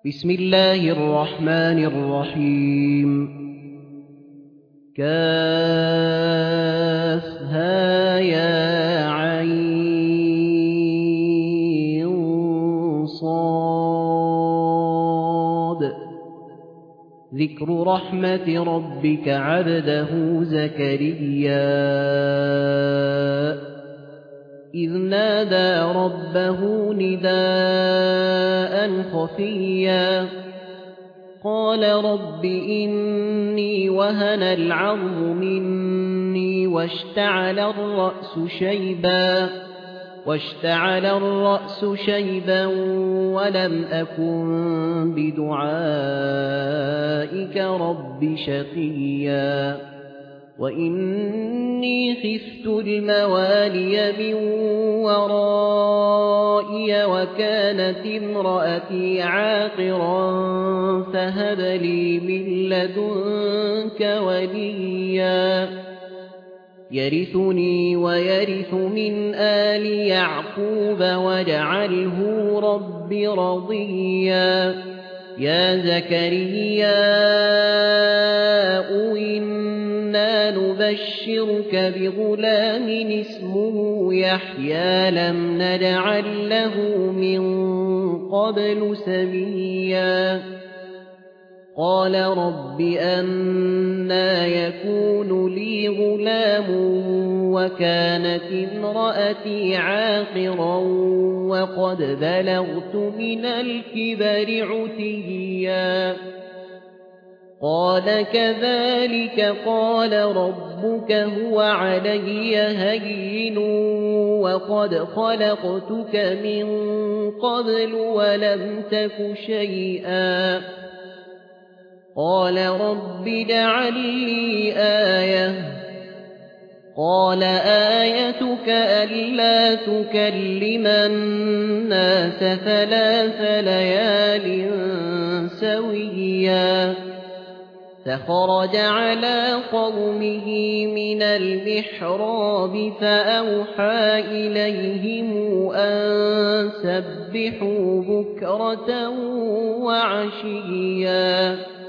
بسم الله الرحمن الرحيم كافها يا عين صاد ذكر رحمة ربك عبده زكريا إذ نادى ربه نداء خفيا قال رب إني وهن العظم مني واشتعل الرأس شيبا ولم أكن بدعائك رب شقيا وإني خفت الموالي من ورائي وكانت امرأتي عاقرا فهب لي من لدنك وليا يرثني ويرث من آل يعقوب واجعله رب رضيا يا زكريا إنا نبشرك بغلام اسمه يحيى لم نجعل له من قبل سميا قال رب أنى يكون لي غلام وكانت امرأتي عاقرا وقد بلغت من الكبر عتيا قال كذلك قال ربك هو علي هين وقد خلقتك من قبل ولم تك شيئا قال رب اجعل لي آية قال آيتك ألا تكلم الناس 3 ليال سويا فخرج على قومه من المحراب فأوحى إليهم أن سبحوا بكرة وعشيا